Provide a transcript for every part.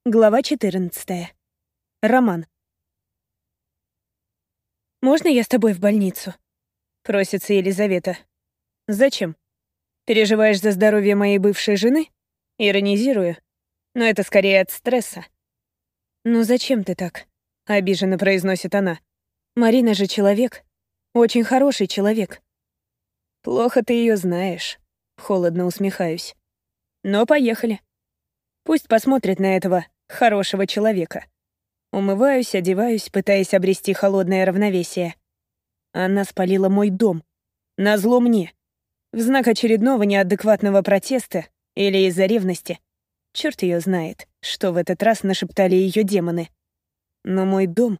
Глава 14. Роман. «Можно я с тобой в больницу?» — просится Елизавета. «Зачем? Переживаешь за здоровье моей бывшей жены?» Иронизирую. Но это скорее от стресса. «Ну зачем ты так?» — обиженно произносит она. «Марина же человек. Очень хороший человек». «Плохо ты ее знаешь», — холодно усмехаюсь. «Но поехали. Пусть посмотрит на этого хорошего человека». Умываюсь, одеваюсь, пытаясь обрести холодное равновесие. Она спалила мой дом. Назло мне. В знак очередного неадекватного протеста или из-за ревности. Черт ее знает, что в этот раз нашептали ее демоны. Но мой дом...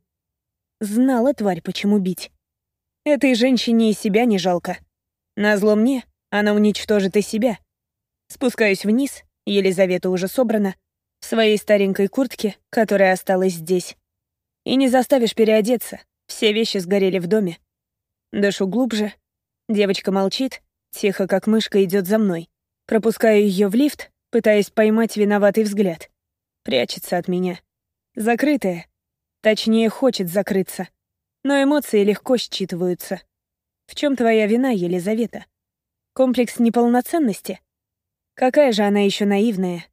Знала тварь, почему бить. Этой женщине и себя не жалко. Назло мне она уничтожит и себя. Спускаюсь вниз, Елизавета уже собрана, в своей старенькой куртке, которая осталась здесь. И не заставишь переодеться, все вещи сгорели в доме. Дышу глубже. Девочка молчит, тихо, как мышка, идет за мной. Пропускаю ее в лифт, пытаясь поймать виноватый взгляд. Прячется от меня. Закрытая. Точнее, хочет закрыться. Но эмоции легко считываются. В чем твоя вина, Елизавета? Комплекс неполноценности? Какая же она еще наивная.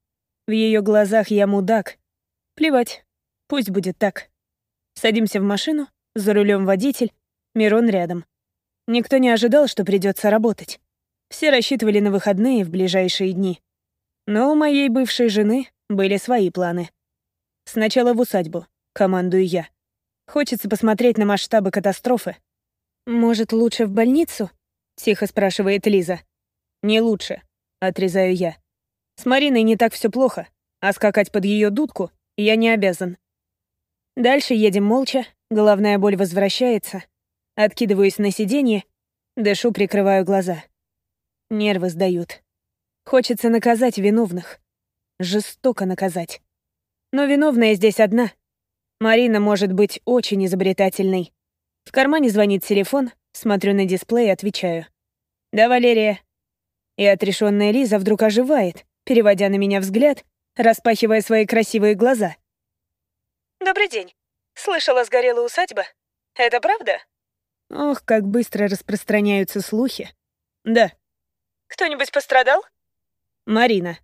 В ее глазах я мудак. Плевать, пусть будет так. Садимся в машину, за рулем водитель, Мирон рядом. Никто не ожидал, что придется работать. Все рассчитывали на выходные в ближайшие дни. Но у моей бывшей жены были свои планы. Сначала в усадьбу, командую я. Хочется посмотреть на масштабы катастрофы. «Может, лучше в больницу?» — тихо спрашивает Лиза. «Не лучше», — отрезаю я. «С Мариной не так все плохо, а скакать под ее дудку я не обязан». Дальше едем молча, головная боль возвращается. Откидываюсь на сиденье, дышу, прикрываю глаза. Нервы сдают. Хочется наказать виновных. Жестоко наказать. Но виновная здесь одна. Марина может быть очень изобретательной. В кармане звонит телефон, смотрю на дисплей и отвечаю. «Да, Валерия». И отрешенная Лиза вдруг оживает, переводя на меня взгляд, распахивая свои красивые глаза. «Добрый день. Слышала, сгорела усадьба. Это правда?» Ох, как быстро распространяются слухи. «Да». «Кто-нибудь пострадал?» «Марина».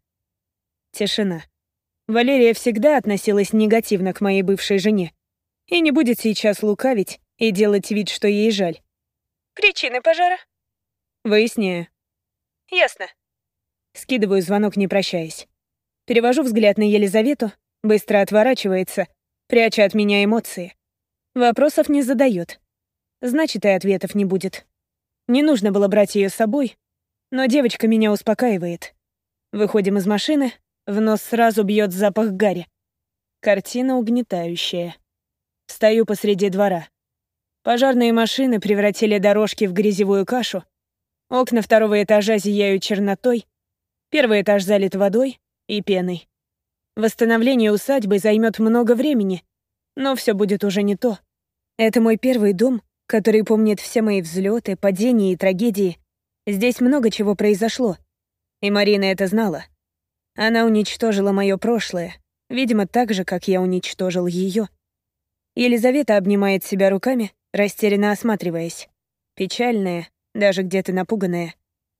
Тишина. Валерия всегда относилась негативно к моей бывшей жене и не будет сейчас лукавить и делать вид, что ей жаль. «Причины пожара?» «Выясняю». «Ясно». Скидываю звонок, не прощаясь. Перевожу взгляд на Елизавету, быстро отворачивается, пряча от меня эмоции. Вопросов не задает. Значит, и ответов не будет. Не нужно было брать ее с собой, но девочка меня успокаивает. Выходим из машины, в нос сразу бьет запах гари. Картина угнетающая. Стою посреди двора. Пожарные машины превратили дорожки в грязевую кашу. Окна второго этажа зияют чернотой. Первый этаж залит водой и пеной. Восстановление усадьбы займет много времени, но все будет уже не то. Это мой первый дом, который помнит все мои взлеты, падения и трагедии. Здесь много чего произошло. И Марина это знала. Она уничтожила мое прошлое, видимо, так же, как я уничтожил ее. Елизавета обнимает себя руками, растерянно осматриваясь. Печальная, даже где-то напуганная.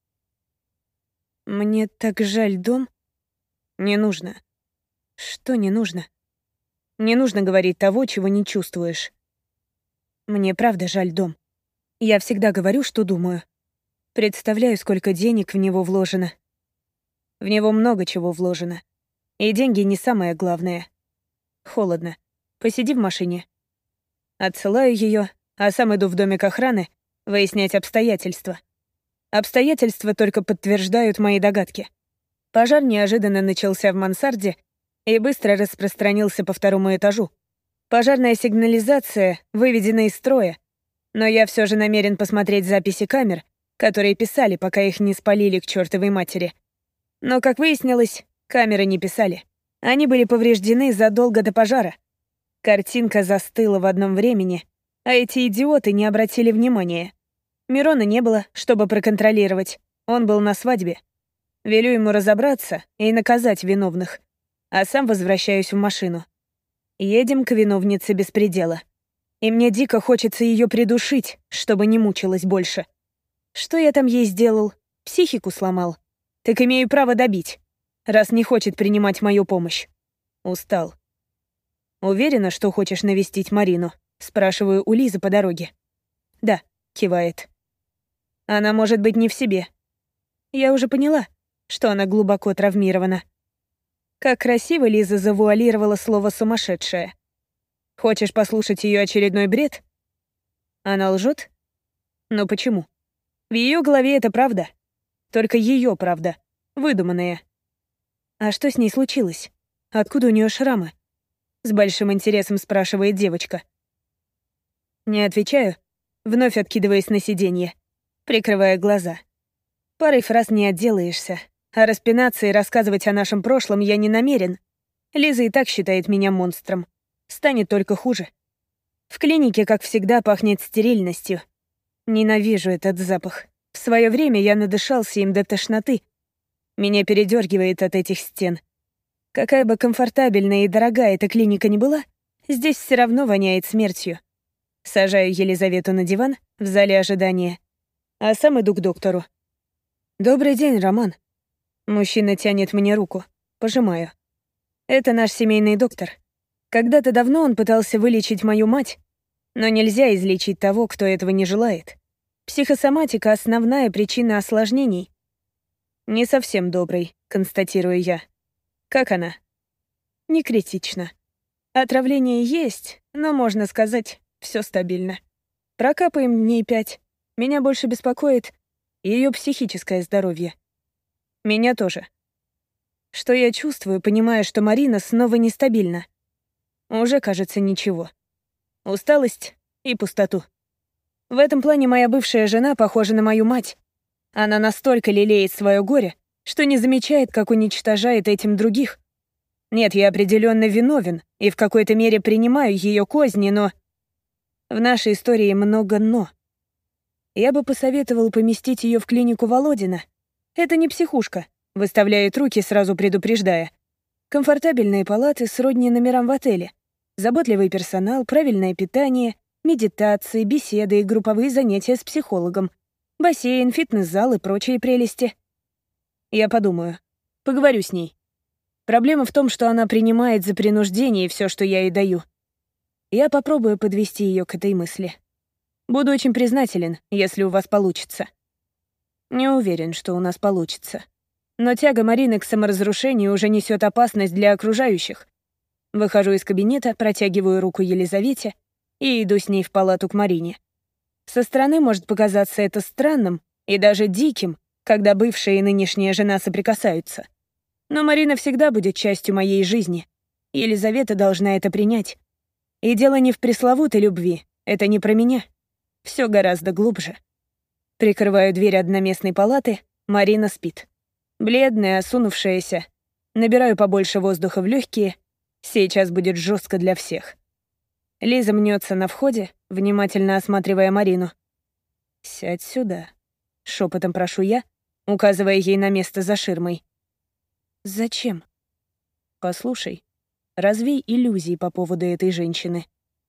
«Мне так жаль дом?» «Не нужно». «Что не нужно?» «Не нужно говорить того, чего не чувствуешь». «Мне правда жаль дом. Я всегда говорю, что думаю. Представляю, сколько денег в него вложено. В него много чего вложено. И деньги не самое главное. Холодно. Посиди в машине». Отсылаю ее, а сам иду в домик охраны выяснять обстоятельства. Обстоятельства только подтверждают мои догадки. Пожар неожиданно начался в мансарде и быстро распространился по второму этажу. Пожарная сигнализация выведена из строя, но я все же намерен посмотреть записи камер, которые писали, пока их не спалили к чертовой матери. Но, как выяснилось, камеры не писали. Они были повреждены задолго до пожара. Картинка застыла в одном времени, а эти идиоты не обратили внимания. Мирона не было, чтобы проконтролировать. Он был на свадьбе. Велю ему разобраться и наказать виновных. а сам возвращаюсь в машину. Едем к виновнице беспредела. И мне дико хочется ее придушить, чтобы не мучилась больше. Что я там ей сделал? Психику сломал. Так имею право добить, раз не хочет принимать мою помощь. Устал. «Уверена, что хочешь навестить Марину?» Спрашиваю у Лизы по дороге. «Да», — кивает. «Она может быть не в себе. Я уже поняла, что она глубоко травмирована». Как красиво Лиза завуалировала слово «сумасшедшая». Хочешь послушать ее очередной бред? Она лжет? Но почему? В ее голове это правда. Только ее правда. Выдуманная. А что с ней случилось? Откуда у нее шрамы? С большим интересом спрашивает девочка. Не отвечаю, вновь откидываясь на сиденье, прикрывая глаза. Парой фраз не отделаешься, а распинаться и рассказывать о нашем прошлом я не намерен. Лиза и так считает меня монстром. Станет только хуже. В клинике, как всегда, пахнет стерильностью. Ненавижу этот запах. В свое время я надышался им до тошноты. Меня передергивает от этих стен. Какая бы комфортабельная и дорогая эта клиника ни была, здесь все равно воняет смертью. Сажаю Елизавету на диван в зале ожидания, а сам иду к доктору. «Добрый день, Роман». Мужчина тянет мне руку. Пожимаю. Это наш семейный доктор. Когда-то давно он пытался вылечить мою мать, но нельзя излечить того, кто этого не желает. Психосоматика — основная причина осложнений. Не совсем добрый, констатирую я. Как она? Не критично. Отравление есть, но, можно сказать, все стабильно. Прокапаем дней 5. Меня больше беспокоит ее психическое здоровье. Меня тоже. Что я чувствую, понимая, что Марина снова нестабильна? Уже, кажется, ничего. Усталость и пустоту. В этом плане моя бывшая жена похожа на мою мать. Она настолько лелеет свое горе, что не замечает, как уничтожает этим других. Нет, я определенно виновен и в какой-то мере принимаю ее козни, но... В нашей истории много «но». Я бы посоветовал поместить ее в клинику Володина. Это не психушка, выставляет руки, сразу предупреждая. Комфортабельные палаты сродни номерам в отеле. Заботливый персонал, правильное питание, медитации, беседы и групповые занятия с психологом. Бассейн, фитнес-зал и прочие прелести. Я подумаю. Поговорю с ней. Проблема в том, что она принимает за принуждение все, что я ей даю. Я попробую подвести ее к этой мысли. Буду очень признателен, если у вас получится. Не уверен, что у нас получится. Но тяга Марины к саморазрушению уже несет опасность для окружающих. Выхожу из кабинета, протягиваю руку Елизавете и иду с ней в палату к Марине. Со стороны может показаться это странным и даже диким, когда бывшая и нынешняя жена соприкасаются. Но Марина всегда будет частью моей жизни. Елизавета должна это принять. И дело не в пресловутой любви, это не про меня. Все гораздо глубже. Прикрываю дверь одноместной палаты, Марина спит. Бледная, осунувшаяся. Набираю побольше воздуха в легкие. Сейчас будет жестко для всех. Лиза мнется на входе, внимательно осматривая Марину. «Сядь сюда», — шепотом прошу я, указывая ей на место за ширмой. «Зачем?» «Послушай, развей иллюзии по поводу этой женщины».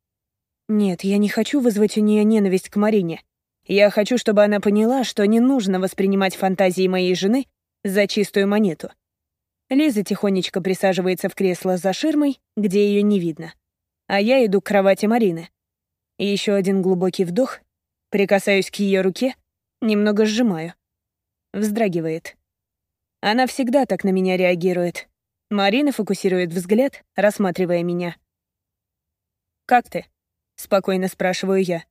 «Нет, я не хочу вызвать у нее ненависть к Марине. Я хочу, чтобы она поняла, что не нужно воспринимать фантазии моей жены за чистую монету». Лиза тихонечко присаживается в кресло за ширмой, где ее не видно. А я иду к кровати Марины. И еще один глубокий вдох, прикасаюсь к ее руке, немного сжимаю. Вздрагивает. Она всегда так на меня реагирует. Марина фокусирует взгляд, рассматривая меня. «Как ты?» — спокойно спрашиваю я.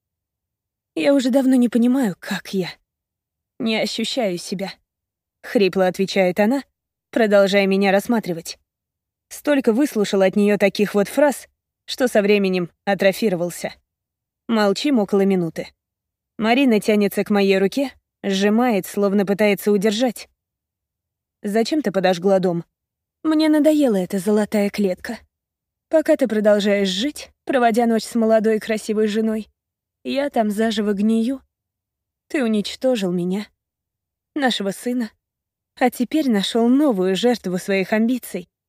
«Я уже давно не понимаю, как я. Не ощущаю себя», — хрипло отвечает она, продолжая меня рассматривать. Столько выслушал от нее таких вот фраз, что со временем атрофировался. Молчим около минуты. Марина тянется к моей руке, сжимает, словно пытается удержать. «Зачем ты подожгла дом?» «Мне надоела эта золотая клетка. Пока ты продолжаешь жить, проводя ночь с молодой красивой женой, я там заживо гнию. Ты уничтожил меня, нашего сына, а теперь нашел новую жертву своих амбиций.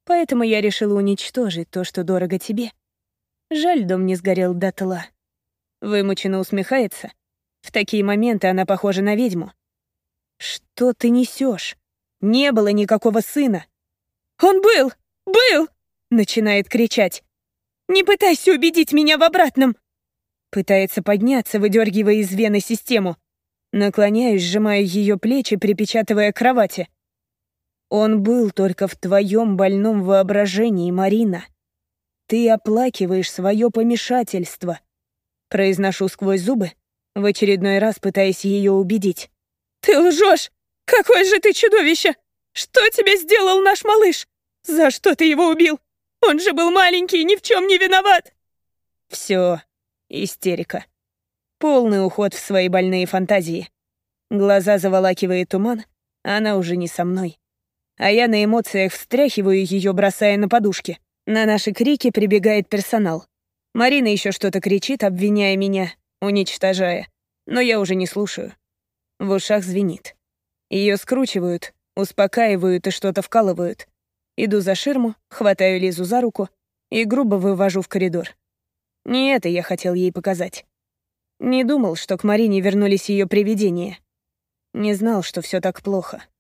Поэтому я решила уничтожить то, что дорого тебе. Жаль, дом не сгорел дотла. Вымученно усмехается. В такие моменты она похожа на ведьму. Что ты несешь? Не было никакого сына. Он был! Был! Начинает кричать. Не пытайся убедить меня в обратном. Пытается подняться, выдергивая из вены систему. Наклоняюсь, сжимаю ее плечи, припечатывая к кровати. Он был только в твоем больном воображении, Марина. Ты оплакиваешь свое помешательство. Произношу сквозь зубы, в очередной раз пытаясь ее убедить. Ты лжешь! Какое же ты чудовище! Что тебе сделал наш малыш? За что ты его убил? Он же был маленький и ни в чем не виноват. Все, истерика. Полный уход в свои больные фантазии. Глаза заволакивает туман, она уже не со мной. А я на эмоциях встряхиваю ее, бросая на подушки. На наши крики прибегает персонал. Марина еще что-то кричит, обвиняя меня, уничтожая. Но я уже не слушаю. В ушах звенит. Ее скручивают, успокаивают и что-то вкалывают. Иду за ширму, хватаю Лизу за руку и грубо вывожу в коридор. Не это я хотел ей показать. Не думал, что к Марине вернулись ее привидения. Не знал, что все так плохо.